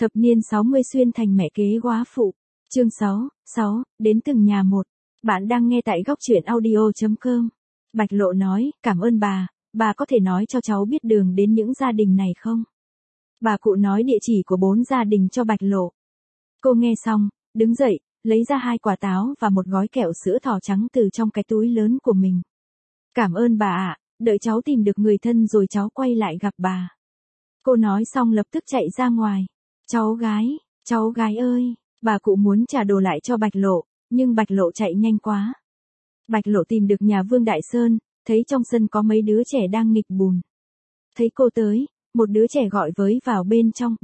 Thập niên 60 xuyên thành mẹ kế góa phụ. Chương 6, đến từng nhà một. Bạn đang nghe tại góc truyện audio.com. Bạch Lộ nói, cảm ơn bà có thể nói cho cháu biết đường đến những gia đình này không? Bà cụ nói địa chỉ của 4 gia đình cho Bạch Lộ. Cô nghe xong, đứng dậy, lấy ra 2 quả táo và một gói kẹo sữa thỏ trắng từ trong cái túi lớn của mình. Cảm ơn bà ạ, đợi cháu tìm được người thân rồi cháu quay lại gặp bà. Cô nói xong lập tức chạy ra ngoài. Cháu gái ơi, bà cụ muốn trả đồ lại cho Bạch Lộ, nhưng Bạch Lộ chạy nhanh quá. Bạch Lộ tìm được nhà Vương Đại Sơn, thấy trong sân có mấy đứa trẻ đang nghịch bùn. Thấy cô tới, một đứa trẻ gọi với vào bên trong,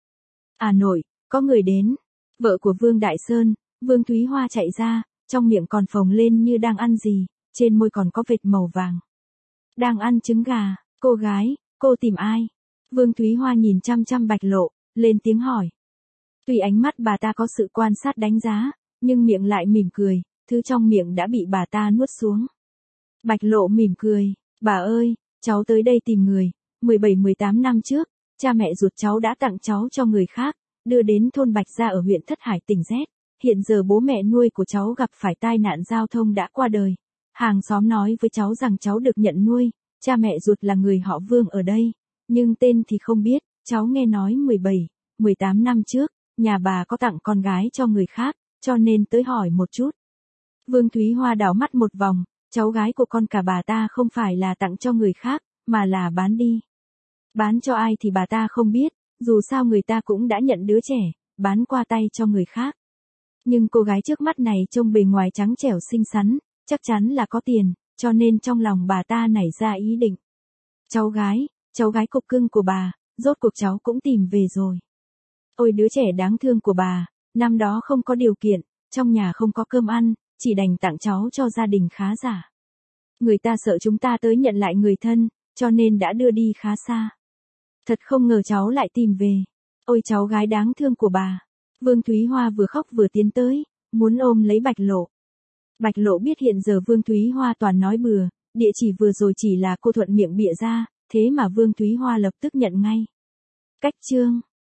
À nội, có người đến. Vợ của Vương Đại Sơn, Vương Thúy Hoa chạy ra, trong miệng còn phồng lên như đang ăn gì, trên môi còn có vệt màu vàng. Đang ăn trứng gà, cô gái, cô tìm ai? Vương Thúy Hoa nhìn chăm chăm Bạch Lộ, lên tiếng hỏi. Tuy ánh mắt bà ta có sự quan sát đánh giá, nhưng miệng lại mỉm cười, thứ trong miệng đã bị bà ta nuốt xuống. Bạch Lộ mỉm cười, bà ơi, cháu tới đây tìm người, 17-18 năm trước, cha mẹ ruột cháu đã tặng cháu cho người khác, đưa đến thôn Bạch Gia ở huyện Thất Hải tỉnh Z. Hiện giờ bố mẹ nuôi của cháu gặp phải tai nạn giao thông đã qua đời. Hàng xóm nói với cháu rằng cháu được nhận nuôi, cha mẹ ruột là người họ Vương ở đây, nhưng tên thì không biết, cháu nghe nói 17-18 năm trước, nhà bà có tặng con gái cho người khác, cho nên tới hỏi một chút. Vương Thúy Hoa đảo mắt một vòng, cháu gái của con cả bà ta không phải là tặng cho người khác, mà là bán đi. Bán cho ai thì bà ta không biết, dù sao người ta cũng đã nhận đứa trẻ, bán qua tay cho người khác. Nhưng cô gái trước mắt này trông bề ngoài trắng trẻo xinh xắn, chắc chắn là có tiền, cho nên trong lòng bà ta nảy ra ý định. Cháu gái cục cưng của bà, rốt cuộc cháu cũng tìm về rồi. Ôi đứa trẻ đáng thương của bà, năm đó không có điều kiện, trong nhà không có cơm ăn, chỉ đành tặng cháu cho gia đình khá giả. Người ta sợ chúng ta tới nhận lại người thân, cho nên đã đưa đi khá xa. Thật không ngờ cháu lại tìm về. Ôi cháu gái đáng thương của bà. Vương Thúy Hoa vừa khóc vừa tiến tới, muốn ôm lấy Bạch Lộ. Bạch Lộ biết hiện giờ Vương Thúy Hoa toàn nói bừa, địa chỉ vừa rồi chỉ là cô thuận miệng bịa ra, thế mà Vương Thúy Hoa lập tức nhận ngay. Cách chương